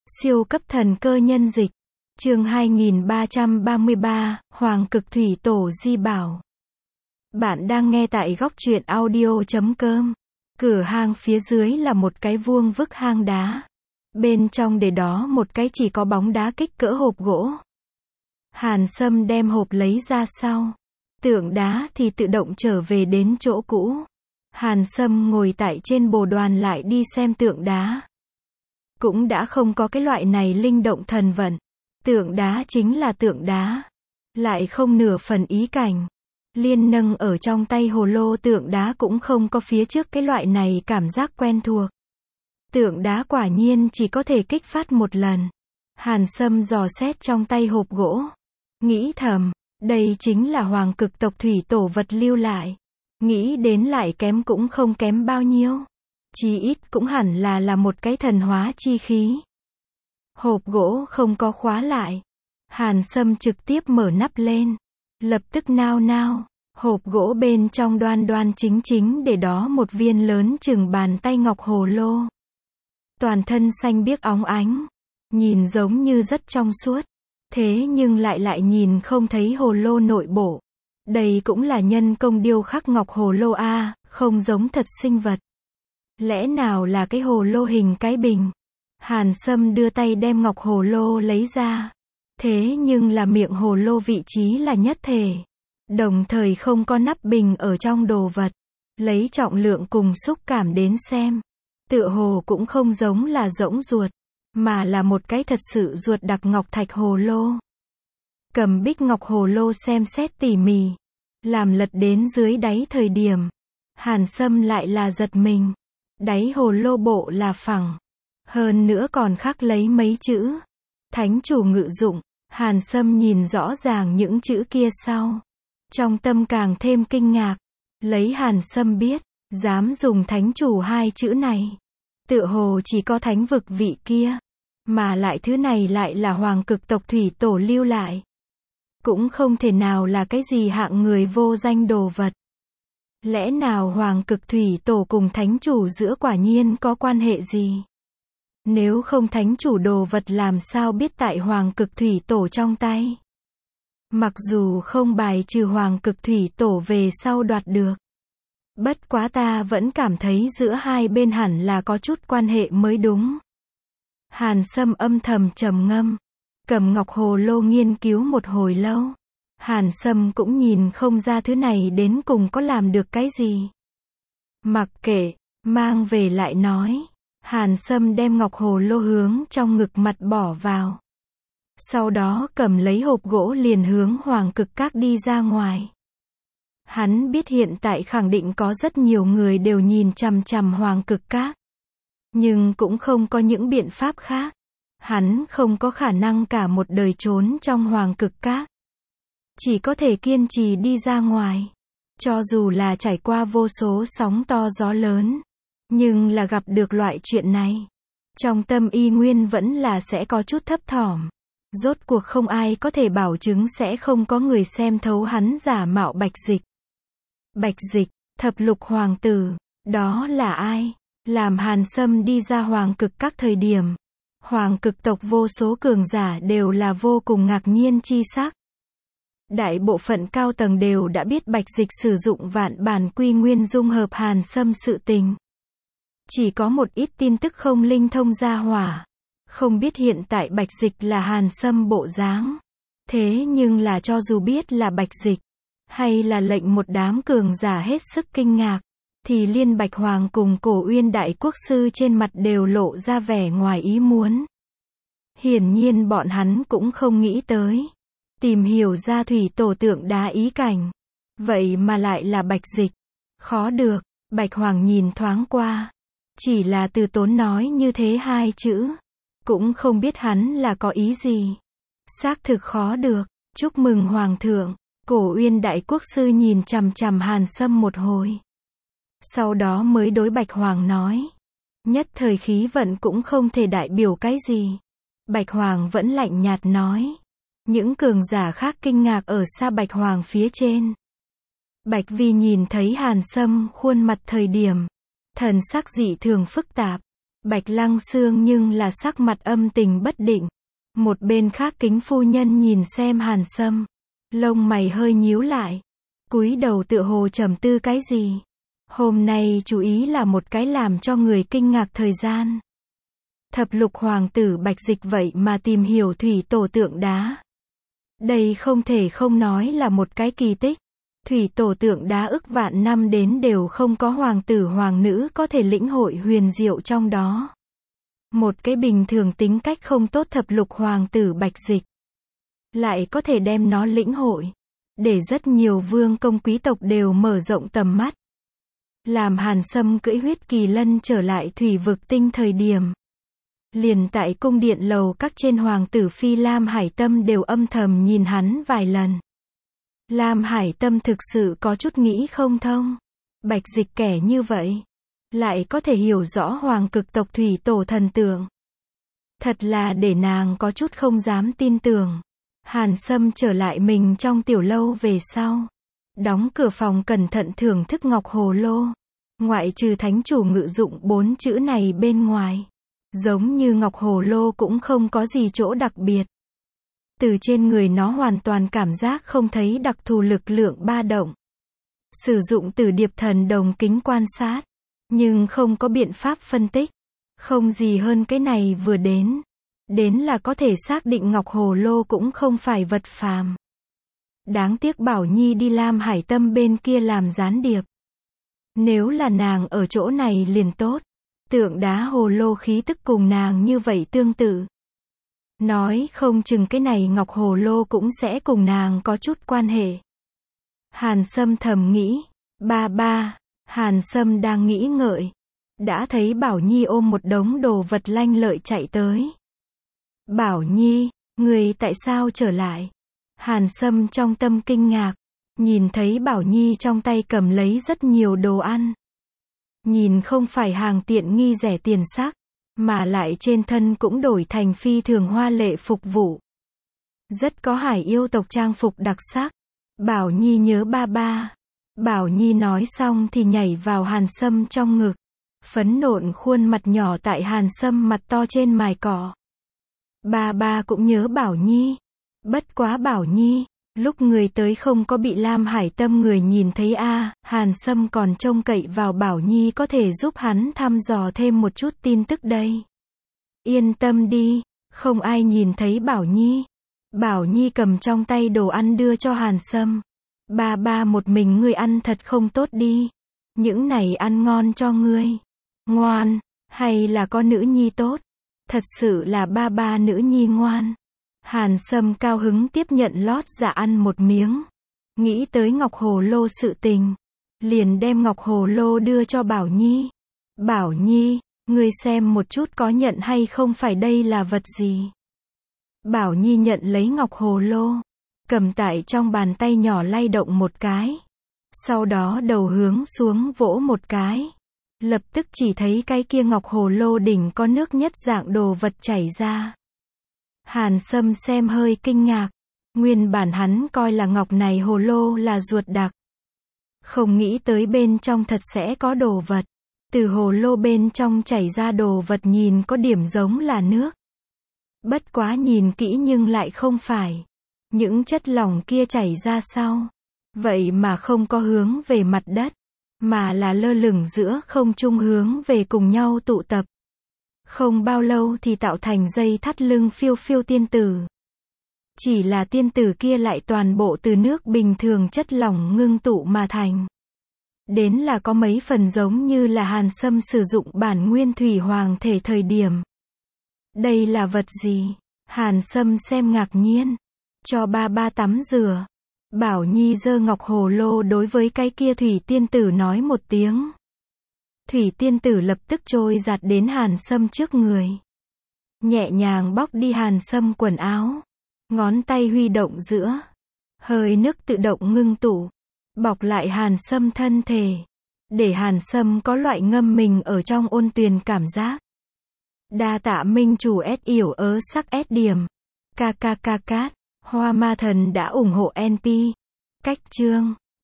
Siêu cấp thần cơ nhân dịch. Chương 2333, Hoàng Cực Thủy Tổ Di Bảo. Bạn đang nghe tại góc truyện audio.com. Cửa hang phía dưới là một cái vuông vức hang đá. Bên trong để đó một cái chỉ có bóng đá kích cỡ hộp gỗ. Hàn Sâm đem hộp lấy ra sau. Tượng đá thì tự động trở về đến chỗ cũ. Hàn Sâm ngồi tại trên bồ đoàn lại đi xem tượng đá. Cũng đã không có cái loại này linh động thần vận. Tượng đá chính là tượng đá. Lại không nửa phần ý cảnh. Liên nâng ở trong tay hồ lô tượng đá cũng không có phía trước cái loại này cảm giác quen thuộc. Tượng đá quả nhiên chỉ có thể kích phát một lần. Hàn Sâm dò xét trong tay hộp gỗ. Nghĩ thầm, đây chính là Hoàng Cực tộc thủy tổ vật lưu lại. Nghĩ đến lại kém cũng không kém bao nhiêu. Chí ít cũng hẳn là một cái thần hóa chi khí. Hộp gỗ không có khóa lại. Hàn Sâm trực tiếp mở nắp lên. Lập tức nao nao. Hộp gỗ bên trong đoan đoan chính chính để đó một viên lớn chừng bàn tay ngọc hồ lô. Toàn thân xanh biếc óng ánh. Nhìn giống như rất trong suốt. Thế nhưng lại nhìn không thấy hồ lô nội bộ. Đây cũng là nhân công điêu khắc ngọc hồ lô a, không giống thật sinh vật. Lẽ nào là cái hồ lô hình cái bình? Hàn Sâm đưa tay đem ngọc hồ lô lấy ra. Thế nhưng là miệng hồ lô vị trí là nhất thể. Đồng thời không có nắp bình ở trong đồ vật. Lấy trọng lượng cùng xúc cảm đến xem. Tựa hồ cũng không giống là rỗng ruột. Mà là một cái thật sự ruột đặc ngọc thạch hồ lô. Cầm bích ngọc hồ lô xem xét tỉ mỉ. Làm lật đến dưới đáy thời điểm. Hàn Sâm lại là giật mình. Đáy hồ lô bộ là phẳng. Hơn nữa còn khắc lấy mấy chữ. Thánh chủ ngự dụng. Hàn Sâm nhìn rõ ràng những chữ kia sau. Trong tâm càng thêm kinh ngạc. Lấy Hàn Sâm biết. Dám dùng thánh chủ hai chữ này. Tựa hồ chỉ có thánh vực vị kia. Mà lại thứ này lại là Hoàng Cực tộc thủy tổ lưu lại. Cũng không thể nào là cái gì hạng người vô danh đồ vật. Lẽ nào Hoàng Cực thủy tổ cùng thánh chủ giữa quả nhiên có quan hệ gì? Nếu không thánh chủ đồ vật làm sao biết tại Hoàng Cực thủy tổ trong tay? Mặc dù không bài trừ Hoàng Cực thủy tổ về sau đoạt được. Bất quá ta vẫn cảm thấy giữa hai bên hẳn là có chút quan hệ mới đúng. Hàn Sâm âm thầm trầm ngâm. Cầm ngọc hồ lô nghiên cứu một hồi lâu. Hàn Sâm cũng nhìn không ra thứ này đến cùng có làm được cái gì. Mặc kệ, mang về lại nói. Hàn Sâm đem ngọc hồ lô hướng trong ngực mặt bỏ vào. Sau đó cầm lấy hộp gỗ liền hướng Hoàng Cực Các đi ra ngoài. Hắn biết hiện tại khẳng định có rất nhiều người đều nhìn chằm chằm Hoàng Cực Các. Nhưng cũng không có những biện pháp khác. Hắn không có khả năng cả một đời trốn trong Hoàng Cực Các. Chỉ có thể kiên trì đi ra ngoài. Cho dù là trải qua vô số sóng to gió lớn. Nhưng là gặp được loại chuyện này. Trong tâm y nguyên vẫn là sẽ có chút thấp thỏm. Rốt cuộc không ai có thể bảo chứng sẽ không có người xem thấu hắn giả mạo Bạch Dịch. Bạch Dịch, thập lục hoàng tử. Đó là ai? Làm Hàn Sâm đi ra Hoàng Cực Các thời điểm. Hoàng Cực tộc vô số cường giả đều là vô cùng ngạc nhiên chi sắc. Đại bộ phận cao tầng đều đã biết Bạch Dịch sử dụng vạn bản quy nguyên dung hợp Hàn Sâm sự tình. Chỉ có một ít tin tức không linh thông ra hỏa. Không biết hiện tại Bạch Dịch là Hàn Sâm bộ dáng. Thế nhưng là cho dù biết là Bạch Dịch. Hay là lệnh một đám cường giả hết sức kinh ngạc. Thì liên Bạch Hoàng cùng Cổ Uyên Đại Quốc Sư trên mặt đều lộ ra vẻ ngoài ý muốn. Hiển nhiên bọn hắn cũng không nghĩ tới. Tìm hiểu ra thủy tổ tượng đá ý cảnh. Vậy mà lại là Bạch Dịch. Khó được, Bạch Hoàng nhìn thoáng qua. Chỉ là từ tốn nói như thế hai chữ. Cũng không biết hắn là có ý gì. Xác thực khó được, chúc mừng Hoàng thượng. Cổ Uyên Đại Quốc Sư nhìn chằm chằm Hàn Sâm một hồi. Sau đó mới đối Bạch Hoàng nói. Nhất thời khí vận cũng không thể đại biểu cái gì. Bạch Hoàng vẫn lạnh nhạt nói. Những cường giả khác kinh ngạc ở xa Bạch Hoàng phía trên. Bạch Vi nhìn thấy Hàn Sâm khuôn mặt thời điểm. Thần sắc dị thường phức tạp. Bạch Lăng Xương nhưng là sắc mặt âm tình bất định. Một bên khác Kính phu nhân nhìn xem Hàn Sâm, lông mày hơi nhíu lại, cúi đầu tựa hồ trầm tư cái gì. Hôm nay chú ý là một cái làm cho người kinh ngạc thời gian. Thập lục hoàng tử Bạch Dịch vậy mà tìm hiểu thủy tổ tượng đá. Đây không thể không nói là một cái kỳ tích. Thủy tổ tượng đá ức vạn năm đến đều không có hoàng tử hoàng nữ có thể lĩnh hội huyền diệu trong đó. Một cái bình thường tính cách không tốt thập lục hoàng tử Bạch Dịch lại có thể đem nó lĩnh hội, để rất nhiều vương công quý tộc đều mở rộng tầm mắt. Làm Hàn Sâm cưỡi huyết kỳ lân trở lại thủy vực tinh thời điểm, liền tại cung điện lầu các trên hoàng tử phi Lam Hải Tâm đều âm thầm nhìn hắn vài lần. Lam Hải Tâm thực sự có chút nghĩ không thông. Bạch Dịch kẻ như vậy, lại có thể hiểu rõ hoàng cực tộc thủy tổ thần tượng. Thật là để nàng có chút không dám tin tưởng. Hàn Sâm trở lại mình trong tiểu lâu về sau. Đóng cửa phòng cẩn thận thưởng thức ngọc hồ lô. Ngoại trừ thánh chủ ngự dụng 4 chữ này bên ngoài, giống như ngọc hồ lô cũng không có gì chỗ đặc biệt. Từ trên người nó hoàn toàn cảm giác không thấy đặc thù lực lượng ba động. Sử dụng Tử Điệp Thần Đồng kính quan sát, nhưng không có biện pháp phân tích. Không gì hơn cái này vừa đến là có thể xác định ngọc hồ lô cũng không phải vật phàm. Đáng tiếc Bảo Nhi đi Lam Hải Tâm bên kia làm gián điệp. Nếu là nàng ở chỗ này liền tốt. Tượng đá hồ lô khí tức cùng nàng như vậy tương tự. Nói không chừng cái này ngọc hồ lô cũng sẽ cùng nàng có chút quan hệ. Hàn Sâm thầm nghĩ. Ba. Hàn Sâm đang nghĩ ngợi. Đã thấy Bảo Nhi ôm một đống đồ vật lanh lợi chạy tới. Bảo Nhi, người tại sao trở lại? Hàn Sâm trong tâm kinh ngạc. Nhìn thấy Bảo Nhi trong tay cầm lấy rất nhiều đồ ăn. Nhìn không phải hàng tiện nghi rẻ tiền sắc, mà lại trên thân cũng đổi thành phi thường hoa lệ phục vụ. Rất có hải yêu tộc trang phục đặc sắc. Bảo Nhi nhớ ba. Bảo Nhi nói xong thì nhảy vào Hàn Sâm trong ngực. Phấn nộn khuôn mặt nhỏ tại Hàn Sâm mặt to trên mài cỏ. Ba cũng nhớ Bảo Nhi. Bất quá Bảo Nhi, lúc người tới không có bị Lam Hải Tâm người nhìn thấy a. Hàn Sâm còn trông cậy vào Bảo Nhi có thể giúp hắn thăm dò thêm một chút tin tức đây. Yên tâm đi, không ai nhìn thấy Bảo Nhi. Bảo Nhi cầm trong tay đồ ăn đưa cho Hàn Sâm. Ba một mình ngươi ăn thật không tốt đi. Những này ăn ngon cho ngươi. Ngoan, hay là con nữ nhi tốt? Thật sự là ba nữ nhi ngoan. Hàn Sâm cao hứng tiếp nhận lót dạ ăn một miếng. Nghĩ tới ngọc hồ lô sự tình, liền đem ngọc hồ lô đưa cho Bảo Nhi. Bảo Nhi, ngươi xem một chút có nhận hay không phải đây là vật gì? Bảo Nhi nhận lấy ngọc hồ lô, cầm tại trong bàn tay nhỏ lay động một cái. Sau đó đầu hướng xuống vỗ một cái. Lập tức chỉ thấy cái kia ngọc hồ lô đỉnh có nước nhất dạng đồ vật chảy ra. Hàn Sâm xem hơi kinh ngạc. Nguyên bản hắn coi là ngọc này hồ lô là ruột đặc. Không nghĩ tới bên trong thật sẽ có đồ vật. Từ hồ lô bên trong chảy ra đồ vật nhìn có điểm giống là nước. Bất quá nhìn kỹ nhưng lại không phải. Những chất lỏng kia chảy ra sau. Vậy mà không có hướng về mặt đất, mà là lơ lửng giữa không trung hướng về cùng nhau tụ tập. Không bao lâu thì tạo thành dây thắt lưng phiêu phiêu tiên tử. Chỉ là tiên tử kia lại toàn bộ từ nước bình thường chất lỏng ngưng tụ mà thành. Đến là có mấy phần giống như là Hàn Sâm sử dụng bản nguyên thủy hoàng thể thời điểm. Đây là vật gì? Hàn Sâm xem ngạc nhiên. Cho ba tắm rửa. Bảo Nhi giơ ngọc hồ lô đối với cái kia thủy tiên tử nói một tiếng. Thủy tiên tử lập tức trôi giạt đến Hàn Sâm trước người. Nhẹ nhàng bóc đi Hàn Sâm quần áo. Ngón tay huy động giữa. Hơi nước tự động ngưng tụ. Bọc lại Hàn Sâm thân thể. Để Hàn Sâm có loại ngâm mình ở trong ôn tuyền cảm giác. Đa tạ minh chủ S yểu ớ sắc S điểm. Cát. Hoa Ma Thần đã ủng hộ NP. Cách chương